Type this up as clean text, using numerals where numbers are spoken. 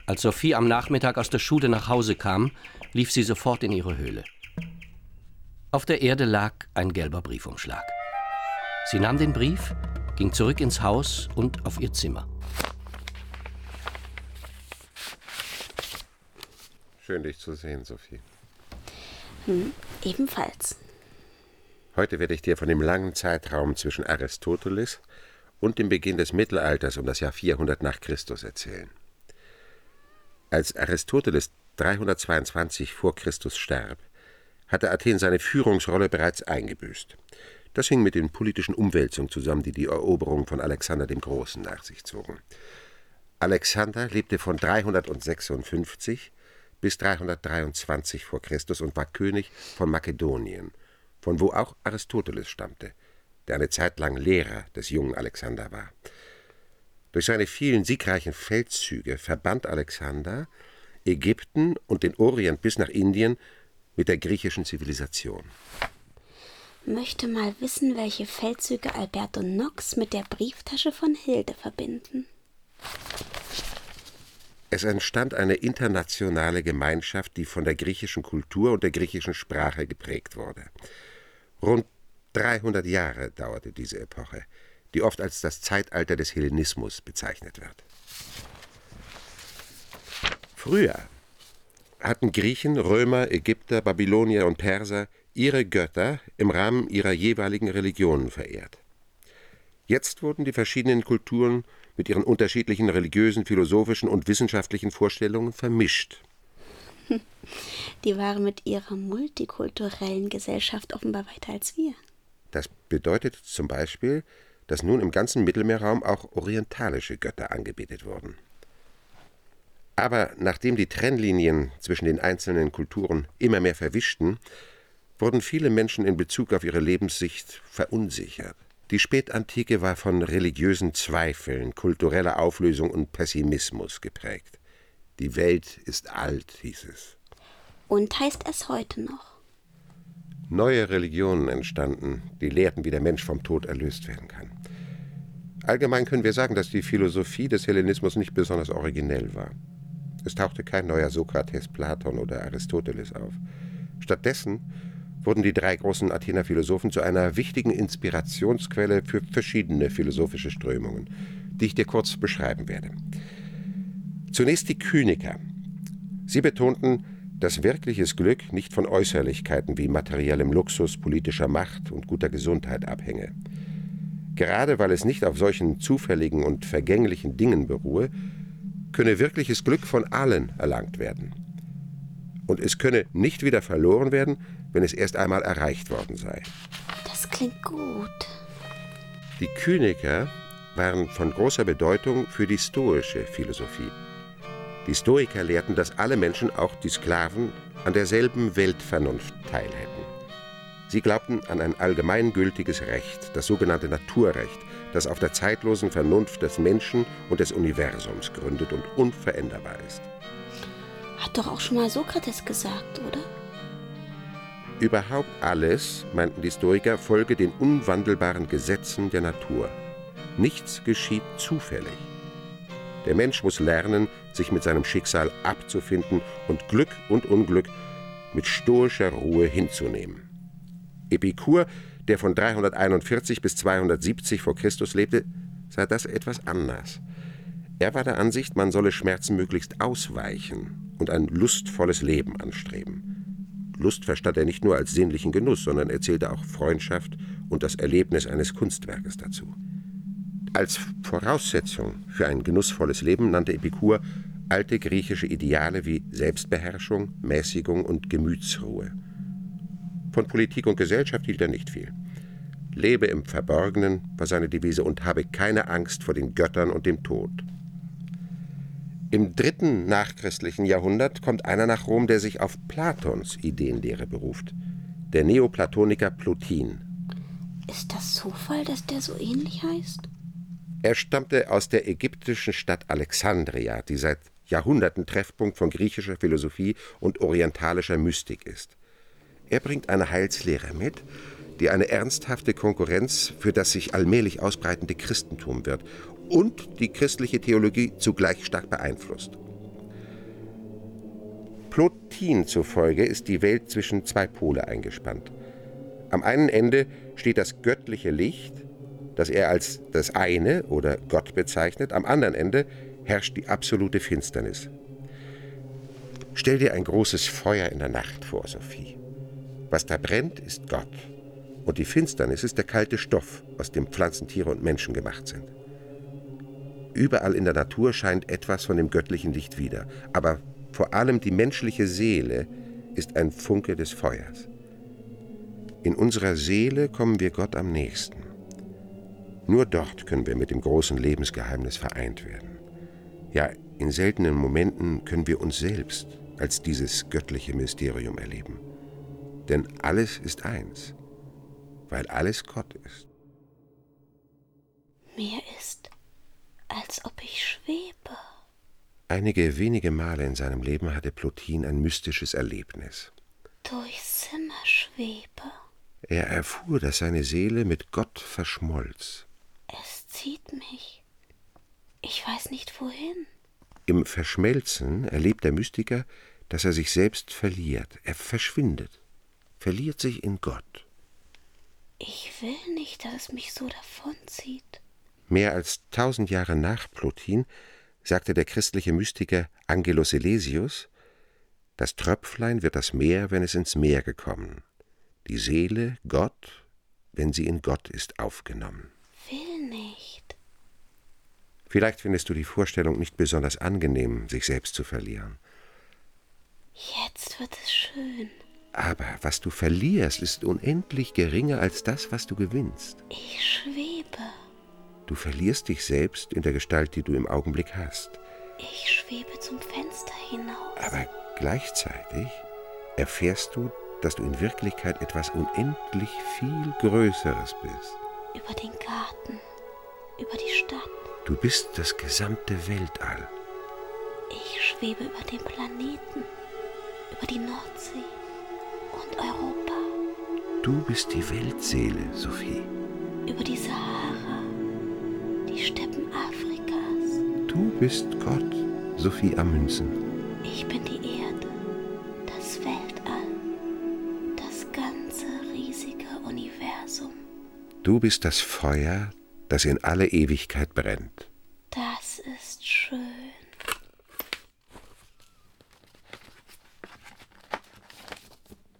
Als Sophie am Nachmittag aus der Schule nach Hause kam, lief sie sofort in ihre Höhle. Auf der Erde lag ein gelber Briefumschlag. Sie nahm den Brief, ging zurück ins Haus und auf ihr Zimmer. Schön, dich zu sehen, Sophie. Ebenfalls. Heute werde ich dir von dem langen Zeitraum zwischen Aristoteles und dem Beginn des Mittelalters um das Jahr 400 nach Christus erzählen. Als Aristoteles 322 vor Christus starb, hatte Athen seine Führungsrolle bereits eingebüßt. Das hing mit den politischen Umwälzungen zusammen, die die Eroberung von Alexander dem Großen nach sich zogen. Alexander lebte von 356 bis 323 vor Christus und war König von Makedonien, von wo auch Aristoteles stammte, der eine Zeit lang Lehrer des jungen Alexander war. Durch seine vielen siegreichen Feldzüge verband Alexander Ägypten und den Orient bis nach Indien mit der griechischen Zivilisation. Möchte mal wissen, welche Feldzüge Alberto Nox mit der Brieftasche von Hilde verbinden. Es entstand eine internationale Gemeinschaft, die von der griechischen Kultur und der griechischen Sprache geprägt wurde. Rund 300 Jahre dauerte diese Epoche, die oft als das Zeitalter des Hellenismus bezeichnet wird. Früher hatten Griechen, Römer, Ägypter, Babylonier und Perser ihre Götter im Rahmen ihrer jeweiligen Religionen verehrt. Jetzt wurden die verschiedenen Kulturen mit ihren unterschiedlichen religiösen, philosophischen und wissenschaftlichen Vorstellungen vermischt. Die waren mit ihrer multikulturellen Gesellschaft offenbar weiter als wir. Das bedeutet zum Beispiel, dass nun im ganzen Mittelmeerraum auch orientalische Götter angebetet wurden. Aber nachdem die Trennlinien zwischen den einzelnen Kulturen immer mehr verwischten, wurden viele Menschen in Bezug auf ihre Lebenssicht verunsichert. Die Spätantike war von religiösen Zweifeln, kultureller Auflösung und Pessimismus geprägt. Die Welt ist alt, hieß es. Und heißt es heute noch? Neue Religionen entstanden, die lehrten, wie der Mensch vom Tod erlöst werden kann. Allgemein können wir sagen, dass die Philosophie des Hellenismus nicht besonders originell war. Es tauchte kein neuer Sokrates, Platon oder Aristoteles auf. Stattdessen wurden die drei großen Athener Philosophen zu einer wichtigen Inspirationsquelle für verschiedene philosophische Strömungen, die ich dir kurz beschreiben werde. Zunächst die Kyniker. Sie betonten, dass wirkliches Glück nicht von Äußerlichkeiten wie materiellem Luxus, politischer Macht und guter Gesundheit abhänge. Gerade weil es nicht auf solchen zufälligen und vergänglichen Dingen beruhe, könne wirkliches Glück von allen erlangt werden. Und es könne nicht wieder verloren werden, wenn es erst einmal erreicht worden sei. Das klingt gut. Die Kyniker waren von großer Bedeutung für die stoische Philosophie. Die Stoiker lehrten, dass alle Menschen, auch die Sklaven, an derselben Weltvernunft teilhätten. Sie glaubten an ein allgemeingültiges Recht, das sogenannte Naturrecht, das auf der zeitlosen Vernunft des Menschen und des Universums gründet und unveränderbar ist. Hat doch auch schon mal Sokrates gesagt, oder? Überhaupt alles, meinten die Stoiker, folge den unwandelbaren Gesetzen der Natur. Nichts geschieht zufällig. Der Mensch muss lernen, sich mit seinem Schicksal abzufinden und Glück und Unglück mit stoischer Ruhe hinzunehmen. Epikur, der von 341 bis 270 vor Christus lebte, sah das etwas anders. Er war der Ansicht, man solle Schmerzen möglichst ausweichen und ein lustvolles Leben anstreben. Lust verstand er nicht nur als sinnlichen Genuss, sondern er zählte auch Freundschaft und das Erlebnis eines Kunstwerkes dazu. Als Voraussetzung für ein genussvolles Leben nannte Epikur alte griechische Ideale wie Selbstbeherrschung, Mäßigung und Gemütsruhe. Von Politik und Gesellschaft hielt er nicht viel. Lebe im Verborgenen war seine Devise und habe keine Angst vor den Göttern und dem Tod. Im 3. nachchristlichen Jahrhundert kommt einer nach Rom, der sich auf Platons Ideenlehre beruft, der Neoplatoniker Plotin. Ist das Zufall, dass der so ähnlich heißt? Er stammte aus der ägyptischen Stadt Alexandria, die seit Jahrhunderten Treffpunkt von griechischer Philosophie und orientalischer Mystik ist. Er bringt eine Heilslehre mit, die eine ernsthafte Konkurrenz für das sich allmählich ausbreitende Christentum wird und die christliche Theologie zugleich stark beeinflusst. Plotin zufolge ist die Welt zwischen zwei Pole eingespannt. Am einen Ende steht das göttliche Licht, das er als das eine oder Gott bezeichnet. Am anderen Ende herrscht die absolute Finsternis. Stell dir ein großes Feuer in der Nacht vor, Sophie. Was da brennt, ist Gott. Und die Finsternis ist der kalte Stoff, aus dem Pflanzen, Tiere und Menschen gemacht sind. Überall in der Natur scheint etwas von dem göttlichen Licht wider. Aber vor allem die menschliche Seele ist ein Funke des Feuers. In unserer Seele kommen wir Gott am nächsten. Nur dort können wir mit dem großen Lebensgeheimnis vereint werden. Ja, in seltenen Momenten können wir uns selbst als dieses göttliche Mysterium erleben. Denn alles ist eins, weil alles Gott ist. Mir ist, als ob ich schwebe. Einige wenige Male in seinem Leben hatte Plotin ein mystisches Erlebnis. Durch Zimmer schwebe. Er erfuhr, dass seine Seele mit Gott verschmolz. Es zieht mich. Ich weiß nicht wohin. Im Verschmelzen erlebt der Mystiker, dass er sich selbst verliert. Er verschwindet, verliert sich in Gott. Ich will nicht, dass es mich so davonzieht. Mehr als 1000 Jahre nach Plotin sagte der christliche Mystiker Angelus Silesius: Das Tröpflein wird das Meer, wenn es ins Meer gekommen. Die Seele, Gott, wenn sie in Gott ist aufgenommen. Will nicht. Vielleicht findest du die Vorstellung nicht besonders angenehm, sich selbst zu verlieren. Jetzt wird es schön. Aber was du verlierst, ist unendlich geringer als das, was du gewinnst. Ich schwebe. Du verlierst dich selbst in der Gestalt, die du im Augenblick hast. Ich schwebe zum Fenster hinaus. Aber gleichzeitig erfährst du, dass du in Wirklichkeit etwas unendlich viel Größeres bist. Über den Garten, über die Stadt. Du bist das gesamte Weltall. Ich schwebe über den Planeten, über die Nordsee und Europa. Du bist die Weltseele, Sophie. Über die Sahara, die Steppen Afrikas. Du bist Gott, Sophie Amundsen. Ich bin die Erde, das Weltall, das ganze riesige Universum. Du bist das Feuer, das in alle Ewigkeit brennt. Das ist schön.